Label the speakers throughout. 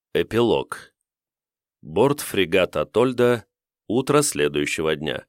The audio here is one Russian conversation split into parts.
Speaker 1: Эпилог. Борт фрегата Тольда. Утро следующего дня.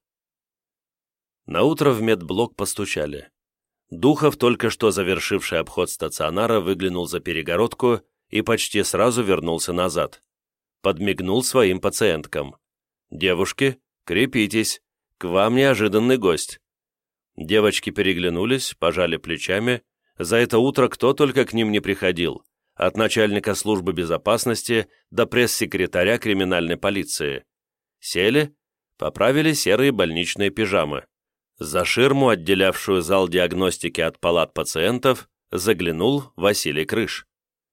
Speaker 1: Наутро в медблок постучали. Духов, только что завершивший обход стационара, выглянул за перегородку и почти сразу вернулся назад. Подмигнул своим пациенткам. «Девушки, крепитесь, к вам неожиданный гость». Девочки переглянулись, пожали плечами. За это утро кто только к ним не приходил. От начальника службы безопасности до пресс-секретаря криминальной полиции. Сели, поправили серые больничные пижамы. За ширму, отделявшую зал диагностики от палат пациентов, заглянул Василий Крыш.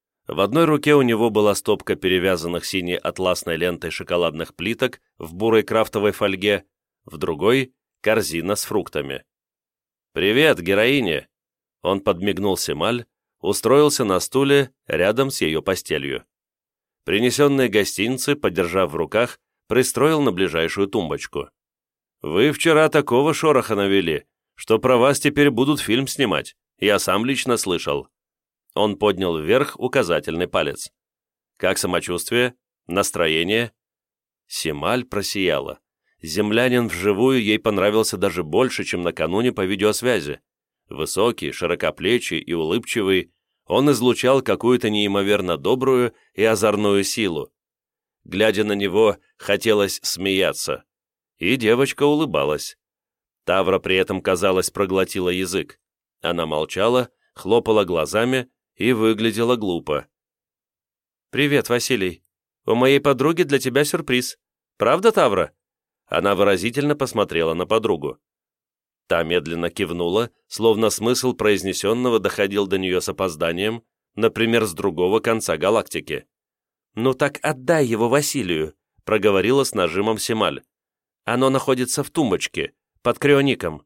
Speaker 1: В одной руке у него была стопка перевязанных синей атласной лентой шоколадных плиток в бурой крафтовой фольге, в другой — корзина с фруктами. «Привет, героине!» Он подмигнул Семаль, устроился на стуле рядом с ее постелью. Принесенные гостинцы, подержав в руках, пристроил на ближайшую тумбочку. «Вы вчера такого шороха навели, что про вас теперь будут фильм снимать. Я сам лично слышал». Он поднял вверх указательный палец. «Как самочувствие? Настроение?» Семаль просияла. Землянин вживую ей понравился даже больше, чем накануне по видеосвязи. Высокий, широкоплечий и улыбчивый, он излучал какую-то неимоверно добрую и озорную силу. Глядя на него, хотелось смеяться. И девочка улыбалась. Тавра при этом, казалось, проглотила язык. Она молчала, хлопала глазами и выглядела глупо. «Привет, Василий. У моей подруги для тебя сюрприз. Правда, Тавра?» Она выразительно посмотрела на подругу. Та медленно кивнула, словно смысл произнесенного доходил до нее с опозданием, например, с другого конца галактики. «Ну так отдай его Василию», — проговорила с нажимом Семаль. «Оно находится в тумбочке, под криоником».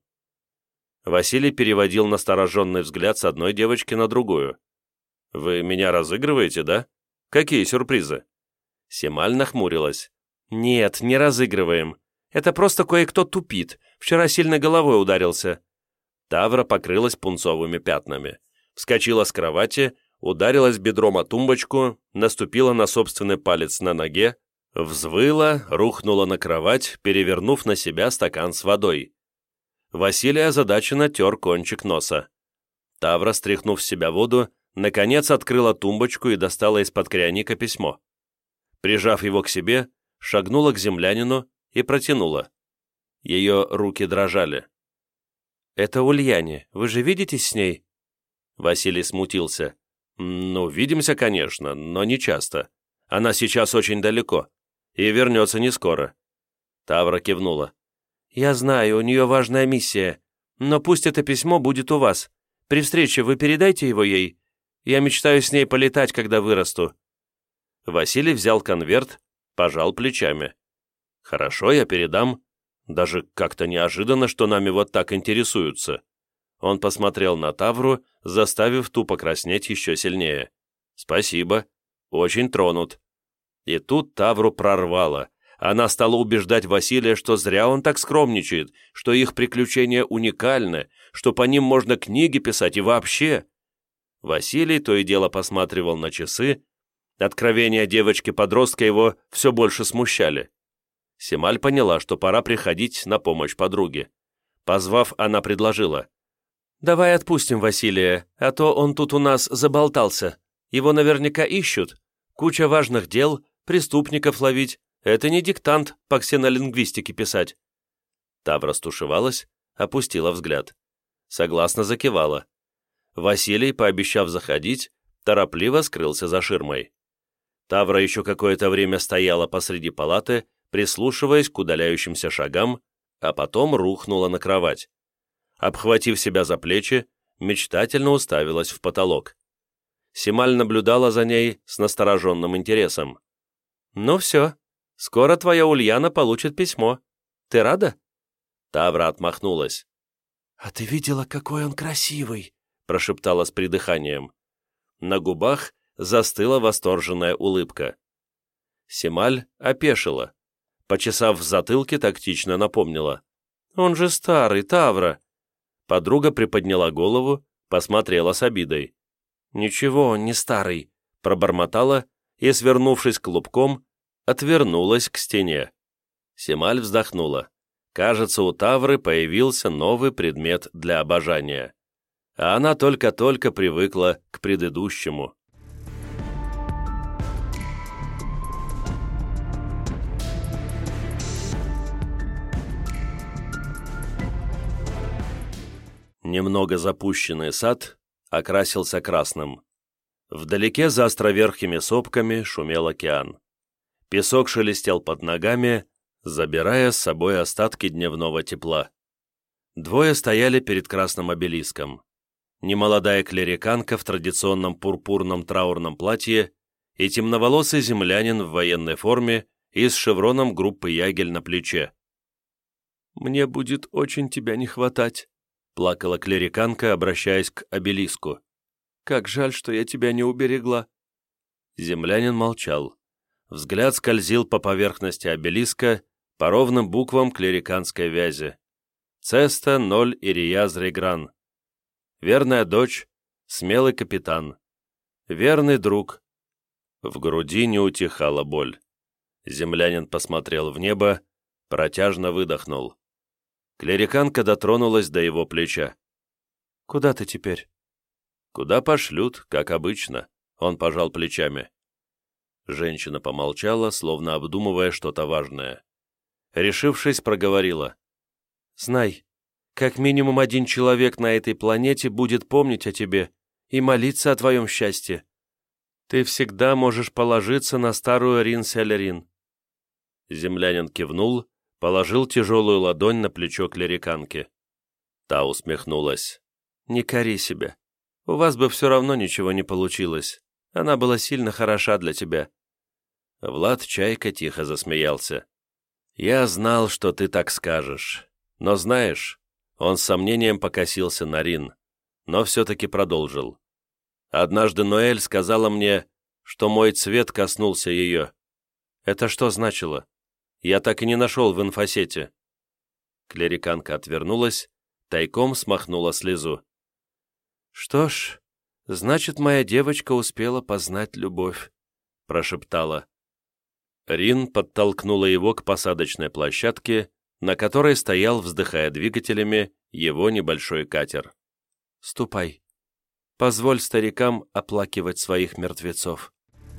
Speaker 1: Василий переводил настороженный взгляд с одной девочки на другую. «Вы меня разыгрываете, да? Какие сюрпризы?» Семаль нахмурилась. «Нет, не разыгрываем. Это просто кое-кто тупит. Вчера сильно головой ударился». Тавра покрылась пунцовыми пятнами. Вскочила с кровати, ударилась бедром о тумбочку, наступила на собственный палец на ноге, взвыла, рухнула на кровать, перевернув на себя стакан с водой. Василий озадаченно тер кончик носа. Тавра, стряхнув с себя воду, наконец открыла тумбочку и достала из-под крионика письмо. Прижав его к себе, шагнула к землянину и протянула. Ее руки дрожали. «Это Ульяне. Вы же видитесь с ней?» Василий смутился. «Ну, видимся, конечно, но не часто. Она сейчас очень далеко и вернется не скоро». Тавра кивнула. «Я знаю, у нее важная миссия, но пусть это письмо будет у вас. При встрече вы передайте его ей. Я мечтаю с ней полетать, когда вырасту». Василий взял конверт, пожал плечами. «Хорошо, я передам. Даже как-то неожиданно, что нами вот так интересуются». Он посмотрел на Тавру, заставив ту покраснеть еще сильнее. «Спасибо. Очень тронут». И тут Тавру прорвало. Она стала убеждать Василия, что зря он так скромничает, что их приключения уникальны, что по ним можно книги писать и вообще. Василий то и дело посматривал на часы. Откровения девочки-подростка его все больше смущали. Семаль поняла, что пора приходить на помощь подруге. Позвав, она предложила. «Давай отпустим Василия, а то он тут у нас заболтался. Его наверняка ищут. Куча важных дел, преступников ловить. Это не диктант по ксенолингвистике писать». Тавра стушевалась, опустила взгляд. Согласно закивала. Василий, пообещав заходить, торопливо скрылся за ширмой. Тавра еще какое-то время стояла посреди палаты, прислушиваясь к удаляющимся шагам, а потом рухнула на кровать. Обхватив себя за плечи, мечтательно уставилась в потолок. Семаль наблюдала за ней с настороженным интересом. «Ну все, скоро твоя Ульяна получит письмо. Ты рада?» Тавра отмахнулась. «А ты видела, какой он красивый?» прошептала с придыханием. На губах застыла восторженная улыбка. Семаль опешила. Почесав в затылке, тактично напомнила. «Он же старый, Тавра!» Подруга приподняла голову, посмотрела с обидой. «Ничего, он не старый», пробормотала и, свернувшись клубком, отвернулась к стене. Семаль вздохнула. Кажется, у Тавры появился новый предмет для обожания. А она только-только привыкла к предыдущему. Немного запущенный сад окрасился красным. Вдалеке за островерхими сопками шумел океан. Песок шелестел под ногами, забирая с собой остатки дневного тепла. Двое стояли перед красным обелиском. Немолодая клериканка в традиционном пурпурном траурном платье и темноволосый землянин в военной форме и с шевроном группы «Ягель» на плече. «Мне будет очень тебя не хватать», — плакала клериканка, обращаясь к обелиску. «Как жаль, что я тебя не уберегла». Землянин молчал. Взгляд скользил по поверхности обелиска, по ровным буквам клериканской вязи. Цеста 0 Ирияз Регран. Верная дочь, смелый капитан. Верный друг. В груди не утихала боль. Землянин посмотрел в небо, протяжно выдохнул. Клериканка дотронулась до его плеча. «Куда ты теперь?» «Куда пошлют, как обычно», — он пожал плечами. Женщина помолчала, словно обдумывая что-то важное. Решившись, проговорила. «Знай, как минимум один человек на этой планете будет помнить о тебе и молиться о твоем счастье. Ты всегда можешь положиться на старую Рин-Селерин». Землянин кивнул, положил тяжелую ладонь на плечо клериканки. Та усмехнулась. «Не кори себя. У вас бы все равно ничего не получилось. Она была сильно хороша для тебя». Влад Чайка тихо засмеялся. «Я знал, что ты так скажешь. Но знаешь...» Он с сомнением покосился на Рин, но все-таки продолжил. «Однажды Ноэль сказала мне, что мой цвет коснулся ее. Это что значило? Я так и не нашел в инфосете». Клериканка отвернулась, тайком смахнула слезу. «Что ж, значит, моя девочка успела познать любовь», — прошептала. Рин подтолкнула его к посадочной площадке, на которой стоял, вздыхая двигателями, его небольшой катер. «Ступай. Позволь старикам оплакивать своих мертвецов».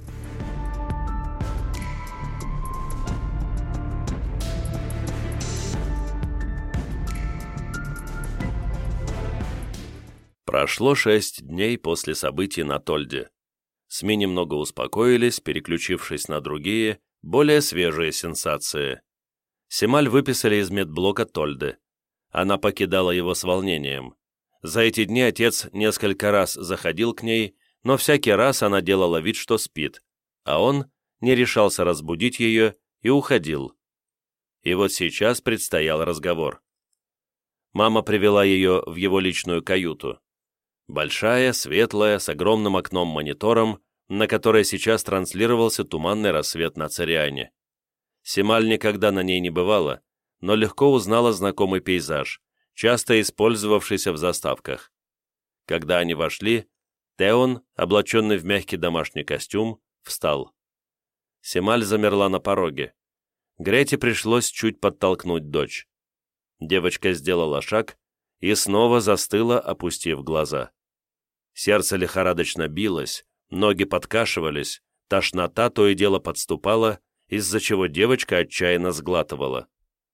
Speaker 1: Прошло 6 дней после событий на Тольде. СМИ немного успокоились, переключившись на другие, более свежие сенсации. Семаль выписали из медблока Тольды. Она покидала его с волнением. За эти дни отец несколько раз заходил к ней, но всякий раз она делала вид, что спит, а он не решался разбудить ее и уходил. И вот сейчас предстоял разговор. Мама привела ее в его личную каюту. Большая, светлая, с огромным окном-монитором, на которой сейчас транслировался туманный рассвет на Цириане. Семаль никогда на ней не бывала, но легко узнала знакомый пейзаж, часто использовавшийся в заставках. Когда они вошли, Теон, облаченный в мягкий домашний костюм, встал. Семаль замерла на пороге. Грете пришлось чуть подтолкнуть дочь. Девочка сделала шаг и снова застыла, опустив глаза. Сердце лихорадочно билось, ноги подкашивались, тошнота то и дело подступала, из-за чего девочка отчаянно сглатывала.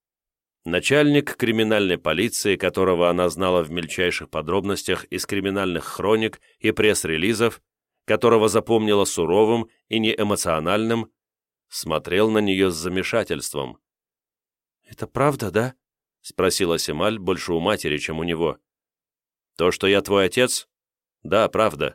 Speaker 1: Начальник криминальной полиции, которого она знала в мельчайших подробностях из криминальных хроник и пресс-релизов, которого запомнила суровым и неэмоциональным, смотрел на нее с замешательством. «Это правда, да?» — спросила Семаль больше у матери, чем у него. «То, что я твой отец? Да, правда».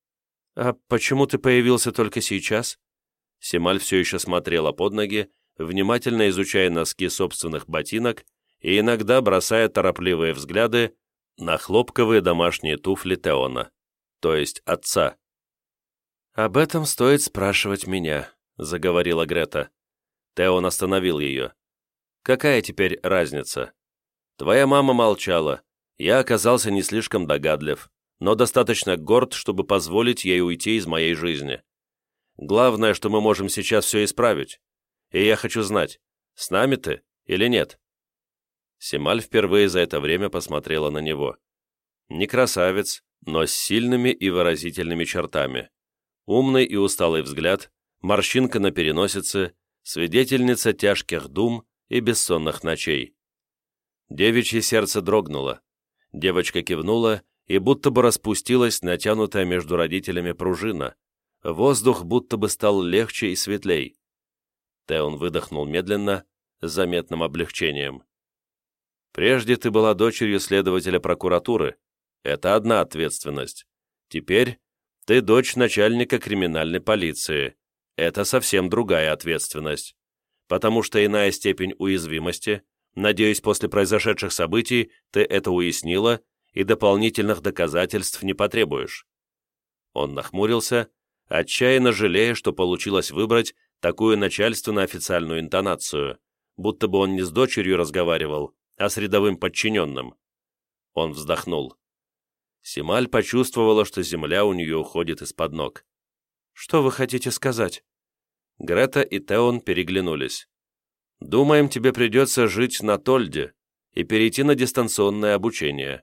Speaker 1: «А почему ты появился только сейчас?» Семаль все еще смотрела под ноги, внимательно изучая носки собственных ботинок и иногда бросая торопливые взгляды на хлопковые домашние туфли Теона, то есть отца. «Об этом стоит спрашивать меня», — заговорила Грета. Теон остановил ее. «Какая теперь разница? Твоя мама молчала, я оказался не слишком догадлив, но достаточно горд, чтобы позволить ей уйти из моей жизни. Главное, что мы можем сейчас все исправить. И я хочу знать, с нами ты или нет?» Семаль впервые за это время посмотрела на него. Не красавец, но с сильными и выразительными чертами. Умный и усталый взгляд, морщинка на переносице, свидетельница тяжких дум и бессонных ночей. Девичье сердце дрогнуло. Девочка кивнула, и будто бы распустилась натянутая между родителями пружина. Воздух будто бы стал легче и светлей. Теон выдохнул медленно, с заметным облегчением. «Прежде ты была дочерью следователя прокуратуры. Это одна ответственность. Теперь ты дочь начальника криминальной полиции. Это совсем другая ответственность. Потому что иная степень уязвимости, надеюсь, после произошедших событий ты это уяснила и дополнительных доказательств не потребуешь». Он нахмурился, отчаянно жалея, что получилось выбрать такую начальственно-официальную интонацию, будто бы он не с дочерью разговаривал, а с рядовым подчиненным. Он вздохнул. Семаль почувствовала, что земля у нее уходит из-под ног. «Что вы хотите сказать?» Грета и Теон переглянулись. «Думаем, тебе придется жить на Тольде и перейти на дистанционное обучение».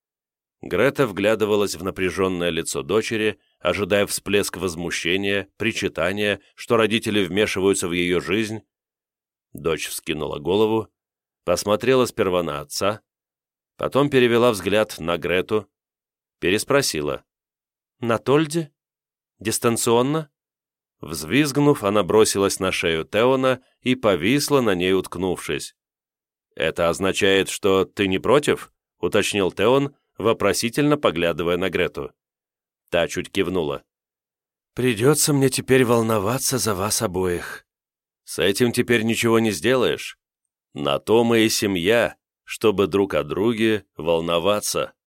Speaker 1: Грета вглядывалась в напряженное лицо дочери, ожидая всплеск возмущения, причитания, что родители вмешиваются в ее жизнь. Дочь вскинула голову, посмотрела сперва на отца, потом перевела взгляд на Грету, переспросила. «На Тольде? Дистанционно?» Взвизгнув, она бросилась на шею Теона и повисла на ней, уткнувшись. «Это означает, что ты не против?» — уточнил Теон, вопросительно поглядывая на Грету. Та чуть кивнула. «Придется мне теперь волноваться за вас обоих. С этим теперь ничего не сделаешь. На то мы и семья, чтобы друг о друге волноваться».